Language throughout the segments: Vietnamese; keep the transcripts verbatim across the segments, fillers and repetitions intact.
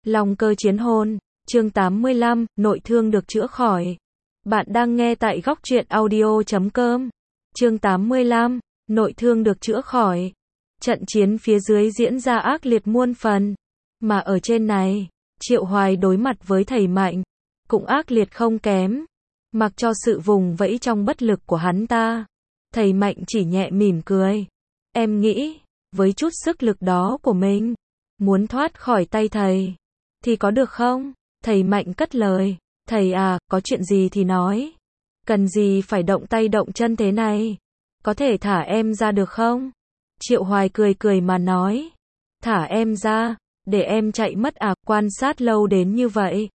Long cơ chiến hồn, chương tám mươi lăm, nội thương được chữa khỏi. Bạn đang nghe tại góc truyện audio chấm com. Chương tám mươi lăm, nội thương được chữa khỏi. Trận chiến phía dưới diễn ra ác liệt muôn phần. Mà ở trên này, Triệu Hoài đối mặt với thầy Mạnh, cũng ác liệt không kém. Mặc cho sự vùng vẫy trong bất lực của hắn ta, thầy Mạnh chỉ nhẹ mỉm cười. Em nghĩ, với chút sức lực đó của mình, muốn thoát khỏi tay thầy, thì có được không? Thầy Mạnh cất lời. Thầy à, có chuyện gì thì nói. Cần gì phải động tay động chân thế này? Có thể thả em ra được không? Triệu Hoài cười cười mà nói. Thả em ra, để em chạy mất à? Quan sát lâu đến như vậy,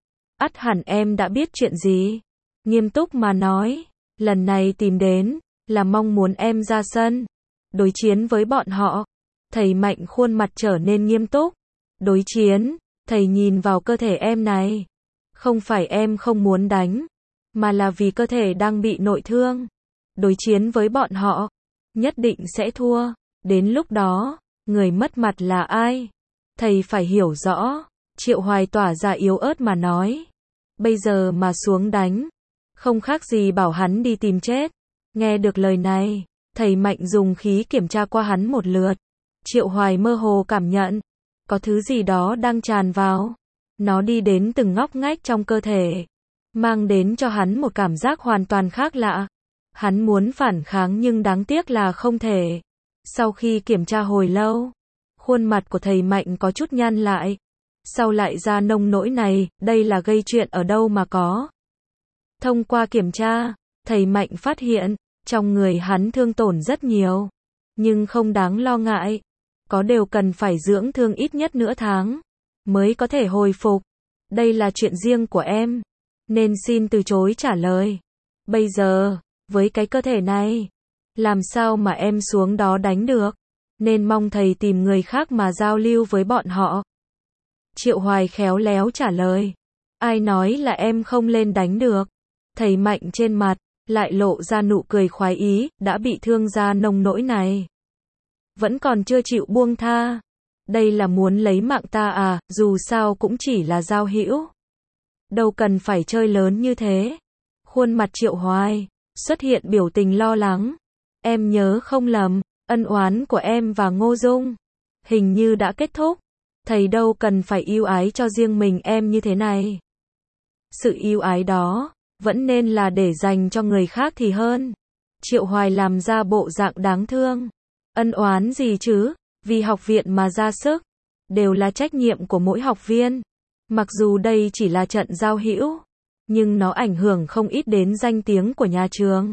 ắt hẳn em đã biết chuyện gì. Nghiêm túc mà nói, lần này tìm đến, là mong muốn em ra sân, đối chiến với bọn họ. Thầy Mạnh khuôn mặt trở nên nghiêm túc. Đối chiến, thầy nhìn vào cơ thể em này. Không phải em không muốn đánh, mà là vì cơ thể đang bị nội thương. Đối chiến với bọn họ, nhất định sẽ thua. Đến lúc đó, người mất mặt là ai? Thầy phải hiểu rõ. Triệu Hoài tỏa ra yếu ớt mà nói. Bây giờ mà xuống đánh, không khác gì bảo hắn đi tìm chết. Nghe được lời này, thầy Mạnh dùng khí kiểm tra qua hắn một lượt. Triệu Hoài mơ hồ cảm nhận, có thứ gì đó đang tràn vào. Nó đi đến từng ngóc ngách trong cơ thể, mang đến cho hắn một cảm giác hoàn toàn khác lạ. Hắn muốn phản kháng nhưng đáng tiếc là không thể. Sau khi kiểm tra hồi lâu, khuôn mặt của thầy Mạnh có chút nhăn lại. Sao lại ra nông nỗi này, đây là gây chuyện ở đâu mà có. Thông qua kiểm tra, thầy Mạnh phát hiện, trong người hắn thương tổn rất nhiều, nhưng không đáng lo ngại. Có đều cần phải dưỡng thương ít nhất nửa tháng, mới có thể hồi phục. Đây là chuyện riêng của em, nên xin từ chối trả lời. Bây giờ, với cái cơ thể này, làm sao mà em xuống đó đánh được, nên mong thầy tìm người khác mà giao lưu với bọn họ. Triệu Hoài khéo léo trả lời. Ai nói là em không lên đánh được? Thầy Mạnh trên mặt, lại lộ ra nụ cười khoái ý, đã bị thương ra nông nỗi này, vẫn còn chưa chịu buông tha. Đây là muốn lấy mạng ta à? Dù sao cũng chỉ là giao hữu, đâu cần phải chơi lớn như thế. Khuôn mặt Triệu Hoài xuất hiện biểu tình lo lắng. Em nhớ không lầm, ân oán của em và Ngô Dung hình như đã kết thúc. Thầy đâu cần phải yêu ái cho riêng mình em như thế này. Sự yêu ái đó vẫn nên là để dành cho người khác thì hơn. Triệu Hoài làm ra bộ dạng đáng thương. Ân oán gì chứ? Vì học viện mà ra sức, đều là trách nhiệm của mỗi học viên. Mặc dù đây chỉ là trận giao hữu, nhưng nó ảnh hưởng không ít đến danh tiếng của nhà trường.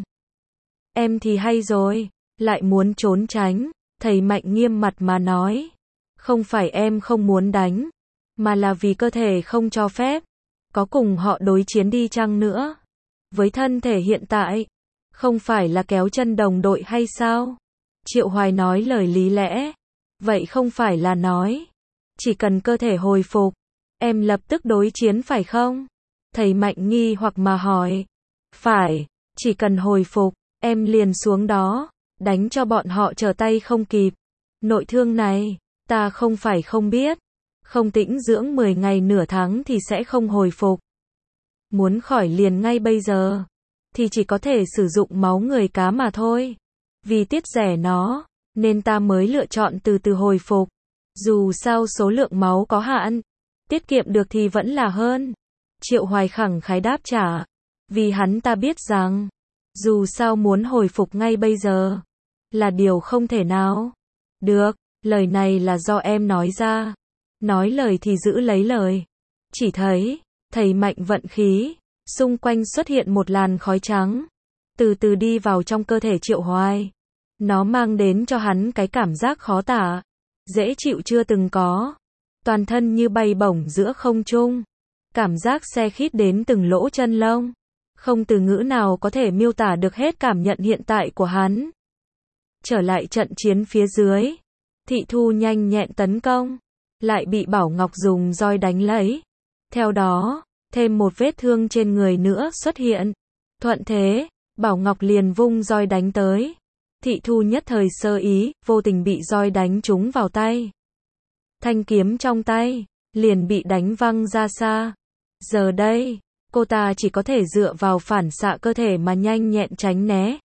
Em thì hay rồi, lại muốn trốn tránh. Thầy Mạnh nghiêm mặt mà nói. Không phải em không muốn đánh, mà là vì cơ thể không cho phép. Có cùng họ đối chiến đi chăng nữa, với thân thể hiện tại, không phải là kéo chân đồng đội hay sao? Triệu Hoài nói lời lý lẽ. Vậy không phải là nói, chỉ cần cơ thể hồi phục, em lập tức đối chiến phải không? Thầy Mạnh nghi hoặc mà hỏi. Phải, chỉ cần hồi phục, em liền xuống đó, đánh cho bọn họ trở tay không kịp. Nội thương này, ta không phải không biết, không tĩnh dưỡng mười ngày nửa tháng thì sẽ không hồi phục. Muốn khỏi liền ngay bây giờ, thì chỉ có thể sử dụng máu người cá mà thôi. Vì tiết rẻ nó, nên ta mới lựa chọn từ từ hồi phục. Dù sao số lượng máu có hạn, tiết kiệm được thì vẫn là hơn. Triệu Hoài khẳng khái đáp trả. Vì hắn ta biết rằng, dù sao muốn hồi phục ngay bây giờ, là điều không thể nào. Được, lời này là do em nói ra. Nói lời thì giữ lấy lời. Chỉ thấy, thầy Mạnh vận khí, xung quanh xuất hiện một làn khói trắng, từ từ đi vào trong cơ thể Triệu Hoài. Nó mang đến cho hắn cái cảm giác khó tả, dễ chịu chưa từng có. Toàn thân như bay bổng giữa không trung. Cảm giác se khít đến từng lỗ chân lông. Không từ ngữ nào có thể miêu tả được hết cảm nhận hiện tại của hắn. Trở lại trận chiến phía dưới, Thị Thu nhanh nhẹn tấn công, lại bị Bảo Ngọc dùng roi đánh lấy. Theo đó, thêm một vết thương trên người nữa xuất hiện. Thuận thế, Bảo Ngọc liền vung roi đánh tới. Thị Thu nhất thời sơ ý, vô tình bị roi đánh trúng vào tay. Thanh kiếm trong tay liền bị đánh văng ra xa. Giờ đây, cô ta chỉ có thể dựa vào phản xạ cơ thể mà nhanh nhẹn tránh né.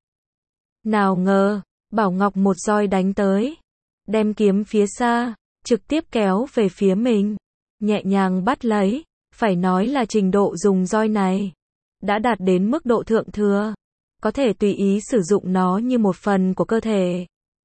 Nào ngờ, Bảo Ngọc một roi đánh tới, đem kiếm phía xa, trực tiếp kéo về phía mình, nhẹ nhàng bắt lấy, phải nói là trình độ dùng roi này đã đạt đến mức độ thượng thừa, có thể tùy ý sử dụng nó như một phần của cơ thể.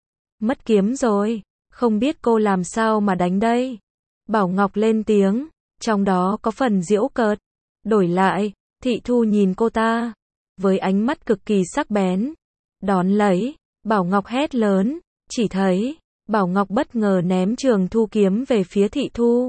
Mất kiếm rồi, không biết cô làm sao mà đánh đây. Bảo Ngọc lên tiếng, trong đó có phần giễu cợt. Đổi lại, Thị Thu nhìn cô ta, với ánh mắt cực kỳ sắc bén. Đón lấy, Bảo Ngọc hét lớn, chỉ thấy, Bảo Ngọc bất ngờ ném trường thu kiếm về phía Thị Thu.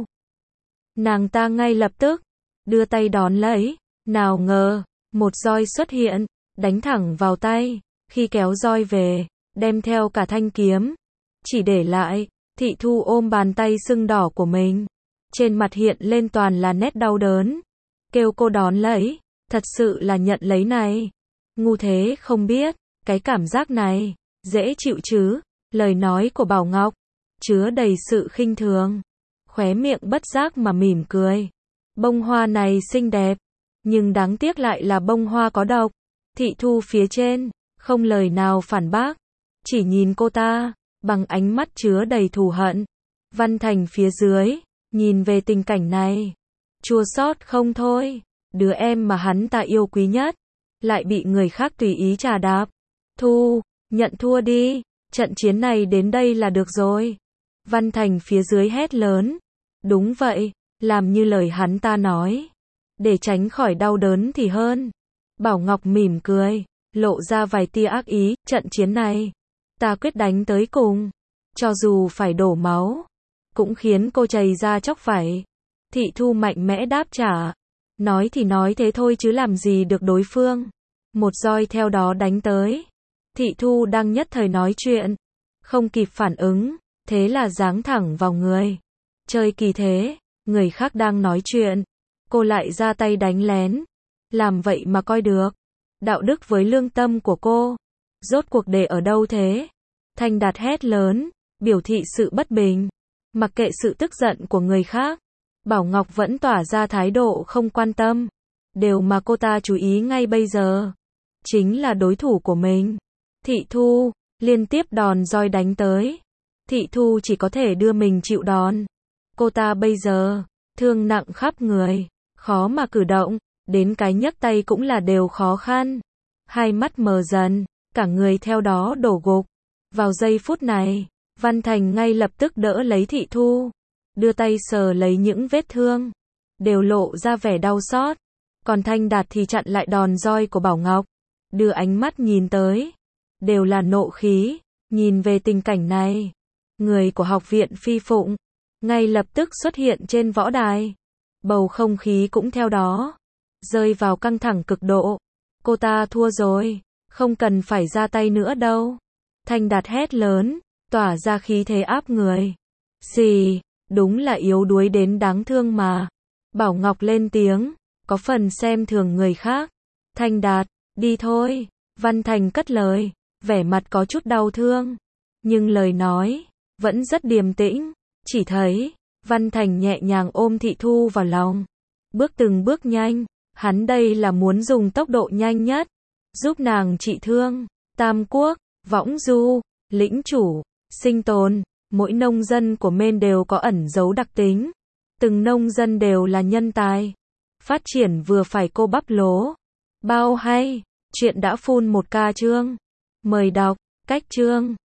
Nàng ta ngay lập tức, đưa tay đón lấy, nào ngờ, một roi xuất hiện, đánh thẳng vào tay, khi kéo roi về, đem theo cả thanh kiếm, chỉ để lại, Thị Thu ôm bàn tay sưng đỏ của mình, trên mặt hiện lên toàn là nét đau đớn, kêu cô đón lấy, thật sự là nhận lấy này, ngu thế không biết, cái cảm giác này, dễ chịu chứ, lời nói của Bảo Ngọc, chứa đầy sự khinh thường, khóe miệng bất giác mà mỉm cười, bông hoa này xinh đẹp, nhưng đáng tiếc lại là bông hoa có độc. Thị Thu phía trên, không lời nào phản bác, chỉ nhìn cô ta, bằng ánh mắt chứa đầy thù hận. Văn Thành phía dưới, nhìn về tình cảnh này, chua xót không thôi, đứa em mà hắn ta yêu quý nhất, lại bị người khác tùy ý trà đạp. Thu, nhận thua đi, trận chiến này đến đây là được rồi. Văn Thành phía dưới hét lớn, đúng vậy, làm như lời hắn ta nói, để tránh khỏi đau đớn thì hơn. Bảo Ngọc mỉm cười, lộ ra vài tia ác ý, trận chiến này, ta quyết đánh tới cùng, cho dù phải đổ máu, cũng khiến cô chảy ra chóc vảy. Thị Thu mạnh mẽ đáp trả, nói thì nói thế thôi chứ làm gì được đối phương. Một roi theo đó đánh tới, Thị Thu đang nhất thời nói chuyện, không kịp phản ứng, thế là giáng thẳng vào người. Chơi kỳ thế, người khác đang nói chuyện, cô lại ra tay đánh lén. Làm vậy mà coi được. Đạo đức với lương tâm của cô, rốt cuộc để ở đâu thế? Thanh Đạt hét lớn, biểu thị sự bất bình. Mặc kệ sự tức giận của người khác, Bảo Ngọc vẫn tỏa ra thái độ không quan tâm. Điều mà cô ta chú ý ngay bây giờ, chính là đối thủ của mình. Thị Thu, liên tiếp đòn roi đánh tới. Thị Thu chỉ có thể đưa mình chịu đòn. Cô ta bây giờ, thương nặng khắp người, khó mà cử động. Đến cái nhấc tay cũng là đều khó khăn. Hai mắt mờ dần, cả người theo đó đổ gục. Vào giây phút này, Văn Thành ngay lập tức đỡ lấy Thị Thu, đưa tay sờ lấy những vết thương, đều lộ ra vẻ đau xót. Còn Thanh Đạt thì chặn lại đòn roi của Bảo Ngọc, đưa ánh mắt nhìn tới, đều là nộ khí. Nhìn về tình cảnh này, người của học viện Phi Phụng ngay lập tức xuất hiện trên võ đài. Bầu không khí cũng theo đó rơi vào căng thẳng cực độ. Cô ta thua rồi, không cần phải ra tay nữa đâu. Thanh Đạt hét lớn, tỏa ra khí thế áp người. Xì, đúng là yếu đuối đến đáng thương mà. Bảo Ngọc lên tiếng, có phần xem thường người khác. Thanh Đạt, đi thôi. Văn Thành cất lời, vẻ mặt có chút đau thương, nhưng lời nói vẫn rất điềm tĩnh. Chỉ thấy Văn Thành nhẹ nhàng ôm Thị Thu vào lòng, bước từng bước nhanh. Hắn đây là muốn dùng tốc độ nhanh nhất, giúp nàng trị thương. Tam Quốc, Võng Du, Lĩnh Chủ, Sinh Tồn, mỗi nông dân của Maine đều có ẩn dấu đặc tính. Từng nông dân đều là nhân tài. Phát triển vừa phải cô bắp lố. Bao hay, chuyện đã full một ca chương. Mời đọc, cách chương.